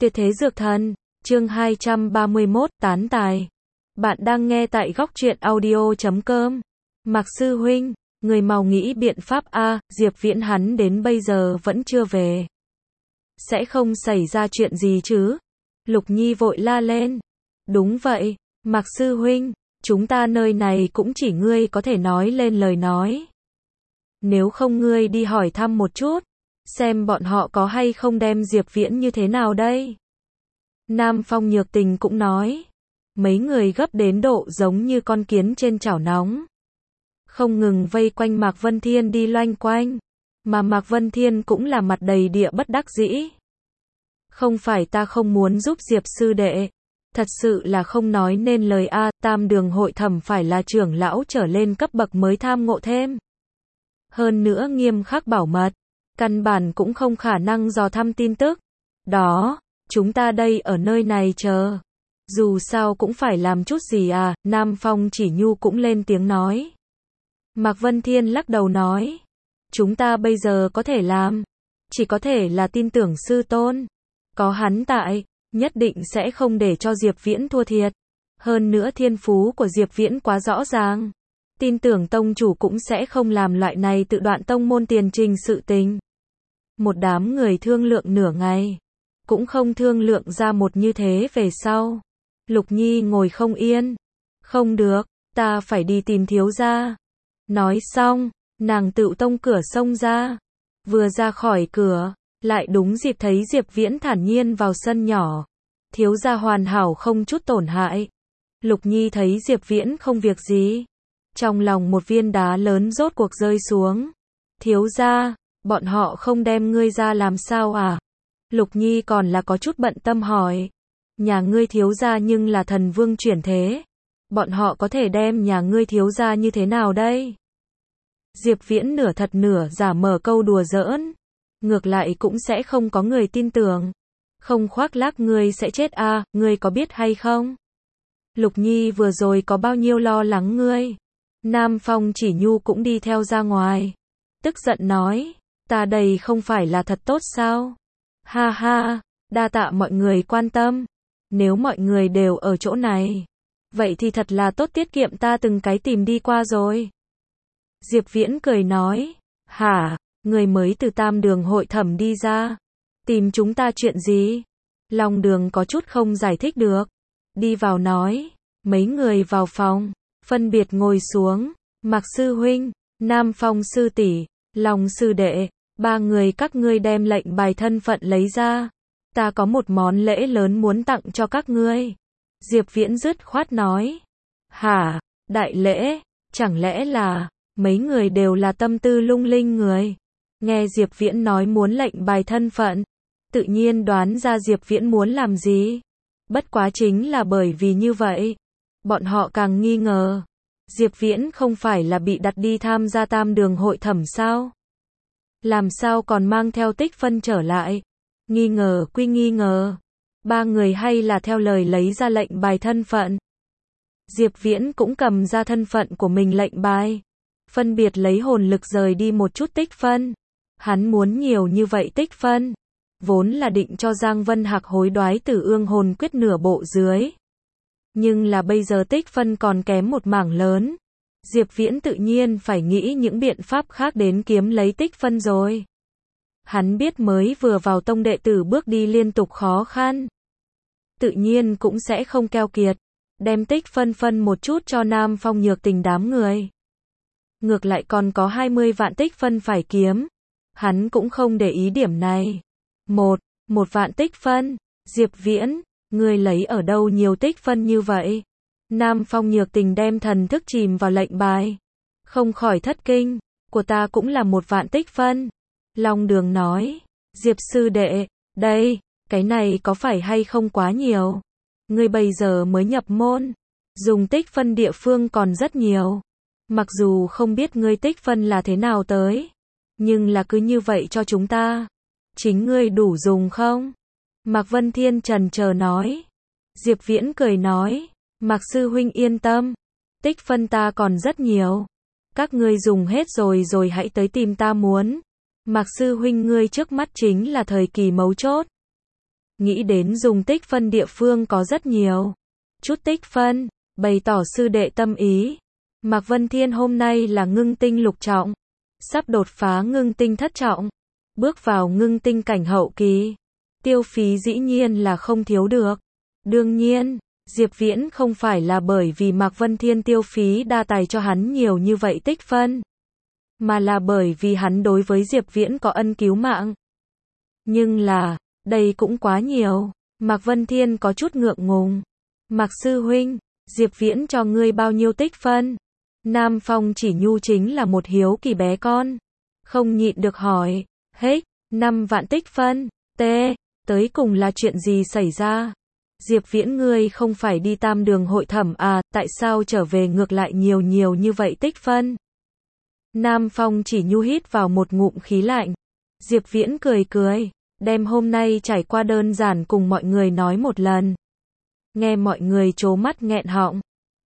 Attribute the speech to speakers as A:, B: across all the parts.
A: Tuyệt thế dược thần, chương 231, tán tài. Bạn đang nghe tại góc truyện audio.com. Mạc sư huynh, người mau nghĩ biện pháp a, Diệp Viễn hắn đến bây giờ vẫn chưa về. Sẽ không xảy ra chuyện gì chứ? Lục Nhi vội la lên. Đúng vậy, Mạc sư huynh, chúng ta nơi này cũng chỉ ngươi có thể nói lên lời nói. Nếu không ngươi đi hỏi thăm một chút, xem bọn họ có hay không đem Diệp Viễn như thế nào đây. Nam Phong Nhược Tình cũng nói. Mấy người gấp đến độ giống như con kiến trên chảo nóng. Không ngừng vây quanh Mạc Vân Thiên đi loanh quanh. Mà Mạc Vân Thiên cũng là mặt đầy địa bất đắc dĩ. Không phải ta không muốn giúp Diệp sư đệ. Thật sự là không nói nên lời a, Tam Đường hội thẩm phải là trưởng lão trở lên cấp bậc mới tham ngộ thêm. Hơn nữa nghiêm khắc bảo mật. Căn bản cũng không khả năng dò thăm tin tức. Đó, chúng ta đây ở nơi này chờ. Dù sao cũng phải làm chút gì à, Nam Phong Chỉ Nhu cũng lên tiếng nói. Mạc Vân Thiên lắc đầu nói. Chúng ta bây giờ có thể làm. Chỉ có thể là tin tưởng sư tôn. Có hắn tại, nhất định sẽ không để cho Diệp Viễn thua thiệt. Hơn nữa thiên phú của Diệp Viễn quá rõ ràng. Tin tưởng tông chủ cũng sẽ không làm loại này tự đoạn tông môn tiền trình sự tình. Một đám người thương lượng nửa ngày. Cũng không thương lượng ra một như thế về sau. Lục Nhi ngồi không yên. Không được, ta phải đi tìm thiếu gia. Nói xong, nàng tựu tông cửa xông ra. Vừa ra khỏi cửa, lại đúng dịp thấy Diệp Viễn thản nhiên vào sân nhỏ. Thiếu gia hoàn hảo không chút tổn hại. Lục Nhi thấy Diệp Viễn không việc gì. Trong lòng một viên đá lớn rốt cuộc rơi xuống. Thiếu gia, bọn họ không đem ngươi ra làm sao à? Lục Nhi còn là có chút bận tâm hỏi. Nhà ngươi thiếu gia nhưng là thần vương chuyển thế. Bọn họ có thể đem nhà ngươi thiếu gia như thế nào đây? Diệp Viễn nửa thật nửa giả mở câu đùa giỡn. Ngược lại cũng sẽ không có người tin tưởng. Không khoác lác ngươi sẽ chết à, ngươi có biết hay không? Lục Nhi vừa rồi có bao nhiêu lo lắng ngươi. Nam Phong Chỉ Nhu cũng đi theo ra ngoài. Tức giận nói, ta đây không phải là thật tốt sao? Ha ha, đa tạ mọi người quan tâm. Nếu mọi người đều ở chỗ này, vậy thì thật là tốt, tiết kiệm ta từng cái tìm đi qua rồi. Diệp Viễn cười nói, hả, người mới từ Tam Đường hội thẩm đi ra. Tìm chúng ta chuyện gì? Long Đường có chút không giải thích được. Đi vào nói, mấy người vào phòng, phân biệt ngồi xuống. Mạc sư huynh, Nam Phong sư tỷ, Long sư đệ, ba người các ngươi đem lệnh bài thân phận lấy ra. Ta có một món lễ lớn muốn tặng cho các ngươi. Diệp Viễn dứt khoát nói. Hả, đại lễ, chẳng lẽ là, mấy người đều là tâm tư lung linh người. Nghe Diệp Viễn nói muốn lệnh bài thân phận, tự nhiên đoán ra Diệp Viễn muốn làm gì. Bất quá chính là bởi vì như vậy, bọn họ càng nghi ngờ. Diệp Viễn không phải là bị đặt đi tham gia Tam Đường hội thẩm sao? Làm sao còn mang theo tích phân trở lại? Nghi ngờ quy nghi ngờ. Ba người hay là theo lời lấy ra lệnh bài thân phận. Diệp Viễn cũng cầm ra thân phận của mình lệnh bài. Phân biệt lấy hồn lực rời đi một chút tích phân. Hắn muốn nhiều như vậy tích phân. Vốn là định cho Giang Vân Hạc hối đoái Tử Ương hồn quyết nửa bộ dưới. Nhưng là bây giờ tích phân còn kém một mảng lớn. Diệp Viễn tự nhiên phải nghĩ những biện pháp khác đến kiếm lấy tích phân rồi. Hắn biết mới vừa vào tông đệ tử bước đi liên tục khó khăn. Tự nhiên cũng sẽ không keo kiệt. Đem tích phân một chút cho Nam Phong Nhược Tình đám người. Ngược lại còn có 20 vạn tích phân phải kiếm. Hắn cũng không để ý điểm này. Một vạn tích phân. Diệp Viễn, ngươi lấy ở đâu nhiều tích phân như vậy? Nam Phong Nhược Tình đem thần thức chìm vào lệnh bài. Không khỏi thất kinh. Của ta cũng là 1 vạn tích phân. Long Đường nói. Diệp sư đệ, đây, cái này có phải hay không quá nhiều? Ngươi bây giờ mới nhập môn. Dùng tích phân địa phương còn rất nhiều. Mặc dù không biết ngươi tích phân là thế nào tới. Nhưng là cứ như vậy cho chúng ta. Chính ngươi đủ dùng không? Mạc Vân Thiên chần chờ nói. Diệp Viễn cười nói. Mạc sư huynh yên tâm. Tích phân ta còn rất nhiều. Các ngươi dùng hết rồi hãy tới tìm ta muốn. Mạc sư huynh ngươi trước mắt chính là thời kỳ mấu chốt. nghĩ đến dùng tích phân địa phương có rất nhiều. Chút tích phân, bày tỏ sư đệ tâm ý. Mạc Vân Thiên hôm nay là ngưng tinh lục trọng, sắp đột phá ngưng tinh thất trọng, bước vào ngưng tinh cảnh hậu kỳ. Tiêu phí dĩ nhiên là không thiếu được. Đương nhiên, Diệp Viễn không phải là bởi vì Mạc Vân Thiên tiêu phí đa tài cho hắn nhiều như vậy tích phân, mà là bởi vì hắn đối với Diệp Viễn có ân cứu mạng. Nhưng là, đây cũng quá nhiều. Mạc Vân Thiên có chút ngượng ngùng. Mạc sư huynh, Diệp Viễn cho ngươi bao nhiêu tích phân? Nam Phong Chỉ Nhu chính là một hiếu kỳ bé con, không nhịn được hỏi. Hết, 5 vạn tích phân. Tới cùng là chuyện gì xảy ra? Diệp Viễn ngươi không phải đi Tam Đường hội thẩm à, tại sao trở về ngược lại nhiều như vậy tích phân? Nam Phong Chỉ Nhu hít vào một ngụm khí lạnh. Diệp Viễn cười, đem hôm nay trải qua đơn giản cùng mọi người nói một lần. Nghe mọi người trố mắt nghẹn họng.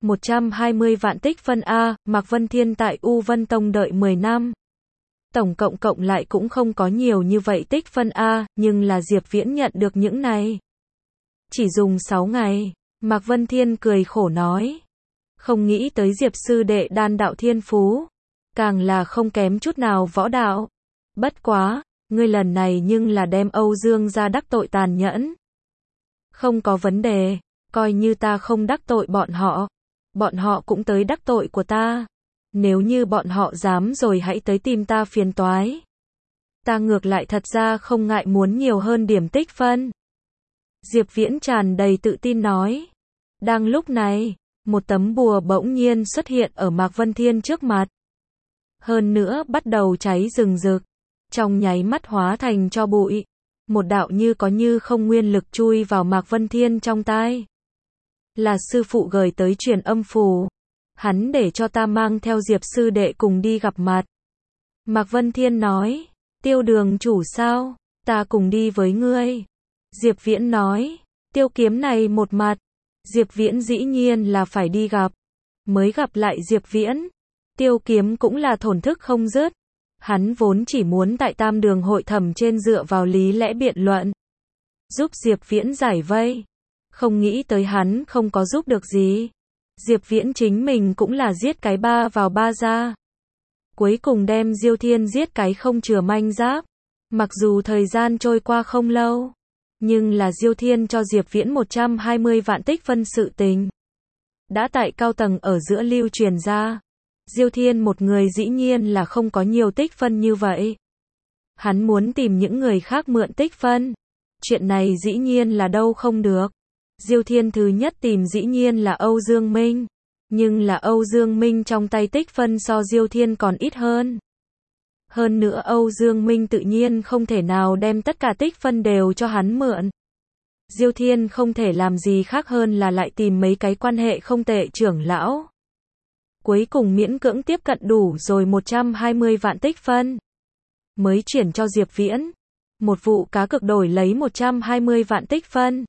A: 120 vạn tích phân a, Mạc Vân Thiên tại U Vân Tông đợi 10 năm. Tổng cộng lại cũng không có nhiều như vậy tích phân a, nhưng là Diệp Viễn nhận được những này. Chỉ dùng 6 ngày, Mạc Vân Thiên cười khổ nói. Không nghĩ tới Diệp sư đệ đan đạo thiên phú, càng là không kém chút nào võ đạo. Bất quá, ngươi lần này nhưng là đem Âu Dương ra đắc tội tàn nhẫn. Không có vấn đề, coi như ta không đắc tội bọn họ cũng tới đắc tội của ta. Nếu như bọn họ dám rồi hãy tới tìm ta phiền toái. Ta ngược lại thật ra không ngại muốn nhiều hơn điểm tích phân. Diệp Viễn tràn đầy tự tin nói. Đang lúc này, một tấm bùa bỗng nhiên xuất hiện ở Mạc Vân Thiên trước mặt. Hơn nữa bắt đầu cháy rừng rực, trong nháy mắt hóa thành tro bụi. Một đạo như có như không nguyên lực chui vào Mạc Vân Thiên trong tai. Là sư phụ gửi tới truyền âm phù. Hắn để cho ta mang theo Diệp sư đệ cùng đi gặp mặt. Mạc Vân Thiên nói. Tiêu đường chủ sao? Ta cùng đi với ngươi. Diệp Viễn nói. Tiêu kiếm này một mặt. Diệp Viễn dĩ nhiên là phải đi gặp. Mới gặp lại Diệp Viễn, Tiêu kiếm cũng là thổn thức không dứt. Hắn vốn chỉ muốn tại Tam Đường hội thẩm trên dựa vào lý lẽ biện luận, giúp Diệp Viễn giải vây. Không nghĩ tới hắn không có giúp được gì. Diệp Viễn chính mình cũng là giết cái ba vào ba ra. Cuối cùng đem Diêu Thiên giết cái không chừa manh giáp. Mặc dù thời gian trôi qua không lâu, nhưng là Diêu Thiên cho Diệp Viễn 120 vạn tích phân sự tình đã tại cao tầng ở giữa lưu truyền ra. Diêu Thiên một người dĩ nhiên là không có nhiều tích phân như vậy. Hắn muốn tìm những người khác mượn tích phân. Chuyện này dĩ nhiên là đâu không được. Diêu Thiên thứ nhất tìm dĩ nhiên là Âu Dương Minh. Nhưng là Âu Dương Minh trong tay tích phân so Diêu Thiên còn ít hơn. Hơn nữa Âu Dương Minh tự nhiên không thể nào đem tất cả tích phân đều cho hắn mượn. Diêu Thiên không thể làm gì khác hơn là lại tìm mấy cái quan hệ không tệ trưởng lão. Cuối cùng miễn cưỡng tiếp cận đủ rồi 120 vạn tích phân. Mới chuyển cho Diệp Viễn. Một vụ cá cược đổi lấy 120 vạn tích phân.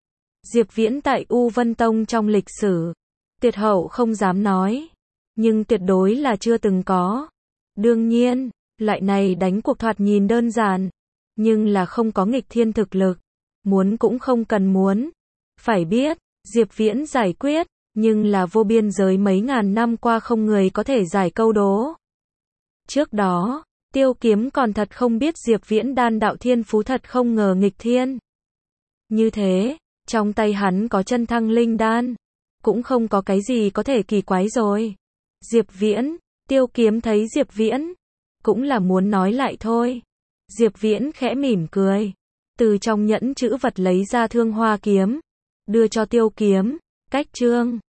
A: Diệp Viễn tại U Vân Tông trong lịch sử, tuyệt hậu không dám nói, nhưng tuyệt đối là chưa từng có. Đương nhiên, loại này đánh cuộc thoạt nhìn đơn giản, nhưng là không có nghịch thiên thực lực, muốn cũng không cần muốn. Phải biết, Diệp Viễn giải quyết, nhưng là vô biên giới mấy ngàn năm qua không người có thể giải câu đố. Trước đó, Tiêu Kiếm còn thật không biết Diệp Viễn đan đạo thiên phú thật không ngờ nghịch thiên. Như thế, trong tay hắn có chân thăng linh đan, cũng không có cái gì có thể kỳ quái rồi. Diệp Viễn, Tiêu Kiếm thấy Diệp Viễn, cũng là muốn nói lại thôi. Diệp Viễn khẽ mỉm cười, từ trong nhẫn chữ vật lấy ra Thương Hoa kiếm, đưa cho Tiêu Kiếm. Cách chương